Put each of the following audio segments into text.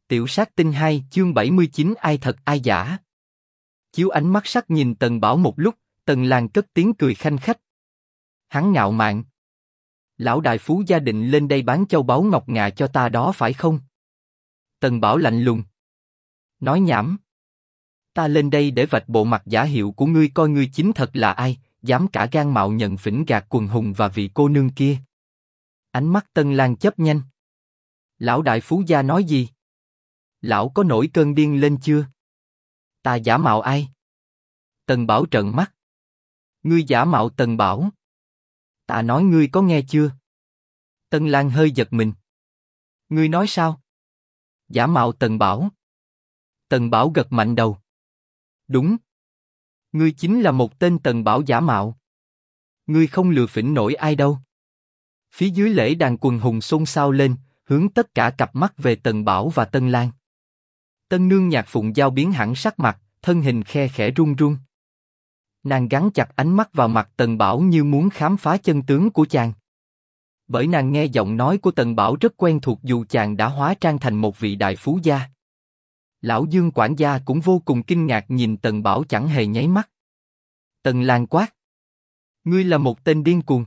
Tiểu sát tinh 2 chương 79 ai thật ai giả. Chiếu ánh mắt sắc nhìn Tần Bảo một lúc, Tần Lang cất tiếng cười khanh khách. Hắn ngạo mạn. Lão đại phú gia định lên đây bán châu báu ngọc ngà cho ta đó phải không? Tần Bảo lạnh lùng. Nói nhảm. Ta lên đây để vạch bộ mặt giả hiệu của ngươi coi ngươi chính thật là ai, dám cả gan mạo nhận phỉnh gạt quần hùng và vị cô nương kia. Ánh mắt Tần Lang chớp nhanh. Lão đại phú gia nói gì? Lão có nổi cơn điên lên chưa? Ta giả mạo ai? Tần Bảo trợn mắt. Ngươi giả mạo Tần Bảo. Ta nói ngươi có nghe chưa? Tần Lang hơi giật mình. Ngươi nói sao? Giả mạo Tần Bảo. Tần Bảo gật mạnh đầu. Đúng. Ngươi chính là một tên Tần Bảo giả mạo. Ngươi không lừa phỉnh nổi ai đâu. Phía dưới lễ đàn quần hùng xôn xao lên, hướng tất cả cặp mắt về Tần Bảo và Tân Lang. Tân nương Nhạc Phụng Giao biến hẳn sắc mặt, thân hình khe khẽ run run. Nàng gắn chặt ánh mắt vào mặt Tần Bảo như muốn khám phá chân tướng của chàng. Bởi nàng nghe giọng nói của Tần Bảo rất quen thuộc dù chàng đã hóa trang thành một vị đại phú gia. Lão Dương quản gia cũng vô cùng kinh ngạc nhìn Tần Bảo chẳng hề nháy mắt. Tần Lang quát. Ngươi là một tên điên cuồng.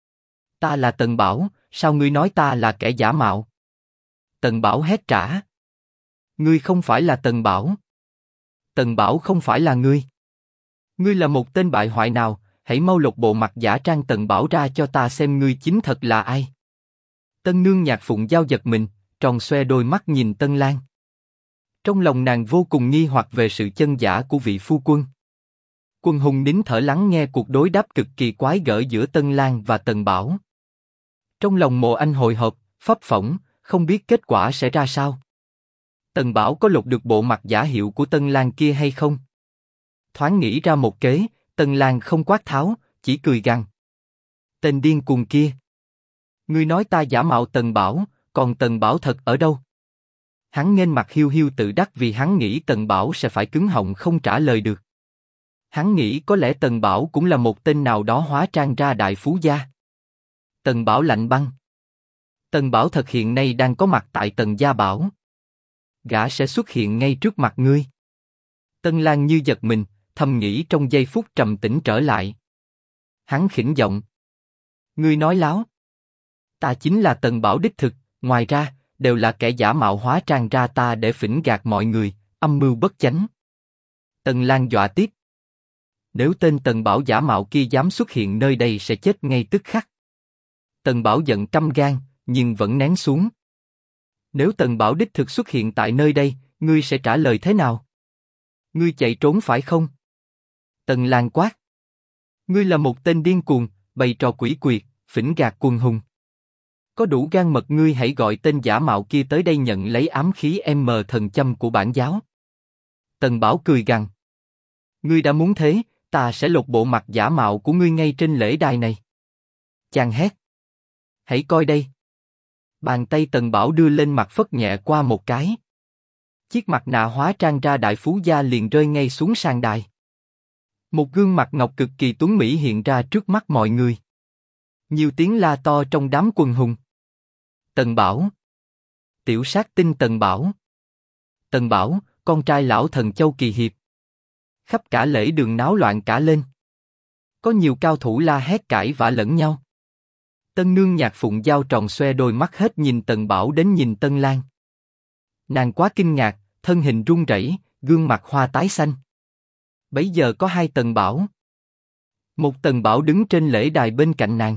Ta là Tần Bảo, sao ngươi nói ta là kẻ giả mạo? Tần Bảo hét trả. Ngươi không phải là Tần Bảo. Tần Bảo không phải là ngươi. Ngươi là một tên bại hoại nào, hãy mau lột bộ mặt giả trang Tần Bảo ra cho ta xem ngươi chính thật là ai. Tân nương Nhạc Phụng Giao giật mình, tròn xoe đôi mắt nhìn Tân Lang. Trong lòng nàng vô cùng nghi hoặc về sự chân giả của vị phu quân. Quân hùng nín thở lắng nghe cuộc đối đáp cực kỳ quái gở giữa Tân Lang và Tần Bảo. Trong lòng Mộ Anh hồi hộp, phấp phỏng, không biết kết quả sẽ ra sao. Tần Bảo có lột được bộ mặt giả hiệu của Tân Lang kia hay không? Thoáng nghĩ ra một kế, Tân Lang không quát tháo, chỉ cười gằn. Tên điên cuồng kia. Ngươi nói ta giả mạo Tần Bảo, còn Tần Bảo thật ở đâu? Hắn nghênh mặt hiu hiu tự đắc vì hắn nghĩ Tần Bảo sẽ phải cứng họng không trả lời được. Hắn nghĩ có lẽ Tần Bảo cũng là một tên nào đó hóa trang ra đại phú gia. Tần Bảo lạnh băng. Tần Bảo thật hiện nay đang có mặt tại Tần Gia Bảo. Gã sẽ xuất hiện ngay trước mặt ngươi. Tân Lang như giật mình, thầm nghĩ trong giây phút trầm tĩnh trở lại. Hắn khỉnh giọng. Ngươi nói láo. Ta chính là Tần Bảo đích thực, ngoài ra, đều là kẻ giả mạo hóa trang ra ta để phỉnh gạt mọi người, âm mưu bất chánh. Tần Lang dọa tiếp. Nếu tên Tần Bảo giả mạo kia dám xuất hiện nơi đây sẽ chết ngay tức khắc. Tần Bảo giận căm gan, nhưng vẫn nén xuống. Nếu Tần Bảo đích thực xuất hiện tại nơi đây, ngươi sẽ trả lời thế nào? Ngươi chạy trốn phải không? Tần Lang quát. Ngươi là một tên điên cuồng, bày trò quỷ quyệt, phỉnh gạt quần hùng. Có đủ gan mật ngươi hãy gọi tên giả mạo kia tới đây nhận lấy ám khí thần châm của bản giáo. Tần Bảo cười gằn. Ngươi đã muốn thế, ta sẽ lột bộ mặt giả mạo của ngươi ngay trên lễ đài này. Chàng hét. Hãy coi đây. Bàn tay Tần Bảo đưa lên mặt phất nhẹ qua một cái. Chiếc mặt nạ hóa trang ra đại phú gia liền rơi ngay xuống sàn đài. Một gương mặt ngọc cực kỳ tuấn mỹ hiện ra trước mắt mọi người. Nhiều tiếng la to trong đám quần hùng. Tần Bảo. Tiểu sát tinh Tần Bảo. Tần Bảo, con trai lão thần Châu Kỳ Hiệp. Khắp cả lễ đường náo loạn cả lên. Có nhiều cao thủ la hét cãi vã lẫn nhau. Tân nương Nhạc Phụng Giao tròn xoe đôi mắt hết nhìn Tần Bảo đến nhìn Tân Lang. Nàng quá kinh ngạc, thân hình run rẩy, gương mặt hoa tái xanh. Bấy giờ có hai Tần Bảo. Một Tần Bảo đứng trên lễ đài bên cạnh nàng.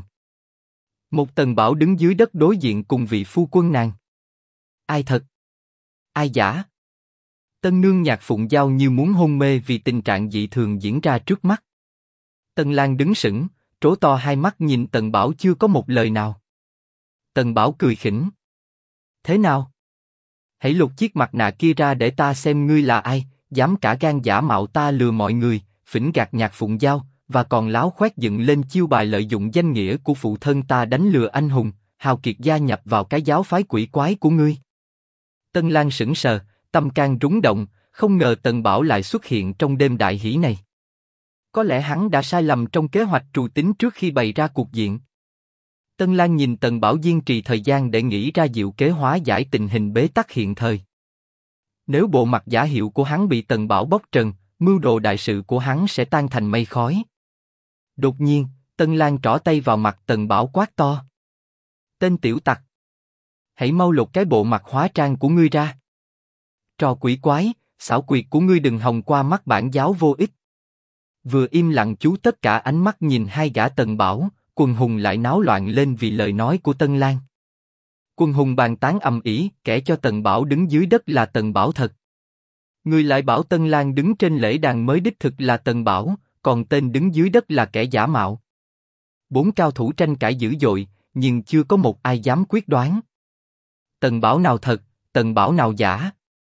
Một Tần Bảo đứng dưới đất đối diện cùng vị phu quân nàng. Ai thật? Ai giả? Tân nương Nhạc Phụng Giao như muốn hôn mê vì tình trạng dị thường diễn ra trước mắt. Tân Lang đứng sững, trố to hai mắt nhìn Tần Bảo chưa có một lời nào. Tần Bảo cười khỉnh. Thế nào? Hãy lột chiếc mặt nạ kia ra để ta xem ngươi là ai, dám cả gan giả mạo ta lừa mọi người, phỉnh gạt Nhạc Phụng Giao, và còn láo khoét dựng lên chiêu bài lợi dụng danh nghĩa của phụ thân ta đánh lừa anh hùng, hào kiệt gia nhập vào cái giáo phái quỷ quái của ngươi. Tân Lang sững sờ, tâm can rúng động, không ngờ Tần Bảo lại xuất hiện trong đêm đại hỷ này. Có lẽ hắn đã sai lầm trong kế hoạch trù tính trước khi bày ra cuộc diện. Tân Lang nhìn Tần Bảo kiên trì thời gian để nghĩ ra diệu kế hóa giải tình hình bế tắc hiện thời. Nếu bộ mặt giả hiệu của hắn bị Tần Bảo bóc trần, mưu đồ đại sự của hắn sẽ tan thành mây khói. Đột nhiên, Tân Lang trỏ tay vào mặt Tần Bảo quát to. Tên tiểu tặc! Hãy mau lột cái bộ mặt hóa trang của ngươi ra. Trò quỷ quái, xảo quyệt của ngươi đừng hòng qua mắt bản giáo vô ích. Vừa im lặng chú tất cả ánh mắt nhìn hai gã Tần Bảo, quần hùng lại náo loạn lên vì lời nói của Tân Lang. Quần hùng bàn tán ầm ĩ, kẻ cho Tần Bảo đứng dưới đất là Tần Bảo thật. Người lại bảo Tân Lang đứng trên lễ đàn mới đích thực là Tần Bảo, còn tên đứng dưới đất là kẻ giả mạo. Bốn cao thủ tranh cãi dữ dội, nhưng chưa có một ai dám quyết đoán. Tần Bảo nào thật, Tần Bảo nào giả?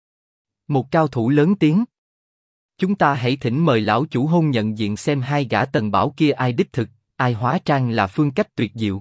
Một cao thủ lớn tiếng. Chúng ta hãy thỉnh mời lão chủ hôn nhận diện xem hai gã Tần Bảo kia ai đích thực, ai hóa trang là phương cách tuyệt diệu.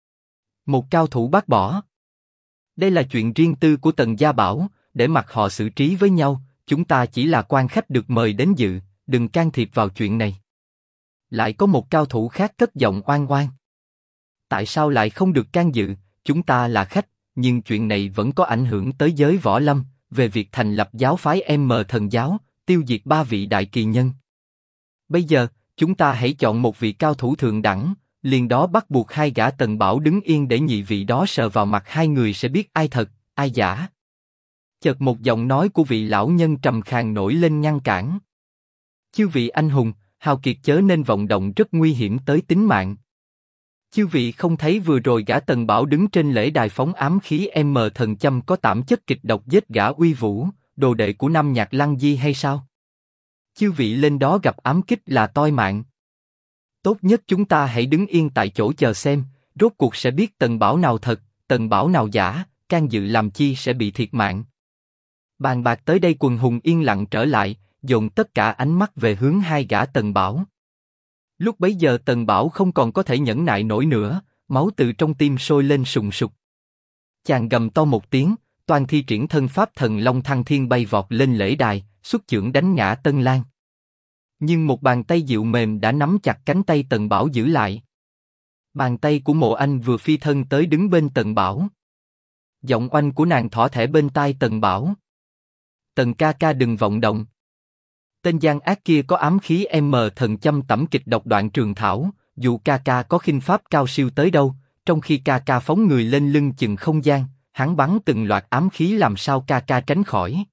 Một cao thủ bác bỏ. Đây là chuyện riêng tư của Tần Gia Bảo, để mặc họ xử trí với nhau, chúng ta chỉ là quan khách được mời đến dự, đừng can thiệp vào chuyện này. Lại có một cao thủ khác cất giọng oan oan. Tại sao lại không được can dự, chúng ta là khách, nhưng chuyện này vẫn có ảnh hưởng tới giới võ lâm, về việc thành lập giáo phái M Thần Giáo, tiêu diệt 3 vị đại kỳ nhân. Bây giờ, chúng ta hãy chọn một vị cao thủ thượng đẳng, liền đó bắt buộc hai gã Tần Bảo đứng yên để nhị vị đó sờ vào mặt hai người sẽ biết ai thật, ai giả. Chợt một giọng nói của vị lão nhân trầm khàn nổi lên ngăn cản. Chư vị anh hùng, hào kiệt chớ nên vọng động, rất nguy hiểm tới tính mạng. Chư vị không thấy vừa rồi gã Tần Bảo đứng trên lễ đài phóng ám khí M Thần Châm có tảm chất kịch độc giết gã Uy Vũ, đồ đệ của Nam Nhạc Lăng Di hay sao? Chư vị lên đó gặp ám kích là toi mạng. Tốt nhất chúng ta hãy đứng yên tại chỗ chờ xem, rốt cuộc sẽ biết Tần Bảo nào thật, Tần Bảo nào giả, can dự làm chi sẽ bị thiệt mạng. Bàn bạc tới đây quần hùng yên lặng trở lại, dồn tất cả ánh mắt về hướng hai gã Tần Bảo. Lúc bấy giờ Tần Bảo không còn có thể nhẫn nại nổi nữa, máu từ trong tim sôi lên sùng sục. Chàng gầm to một tiếng, toàn thi triển thân pháp thần long thăng thiên bay vọt lên lễ đài, xuất chưởng đánh ngã Tân Lang. Nhưng một bàn tay dịu mềm đã nắm chặt cánh tay Tần Bảo giữ lại. Bàn tay của Mộ Anh vừa phi thân tới đứng bên Tần Bảo. Giọng oanh của nàng thỏ thẻ bên tai Tần Bảo. Tần ca ca đừng vọng động. Tên gian ác kia có ám khí M Thần Châm tẩm kịch độc đoạn trường thảo, dù ca ca có khinh pháp cao siêu tới đâu, trong khi ca ca phóng người lên lưng chừng không gian, hắn bắn từng loạt ám khí làm sao ca ca tránh khỏi.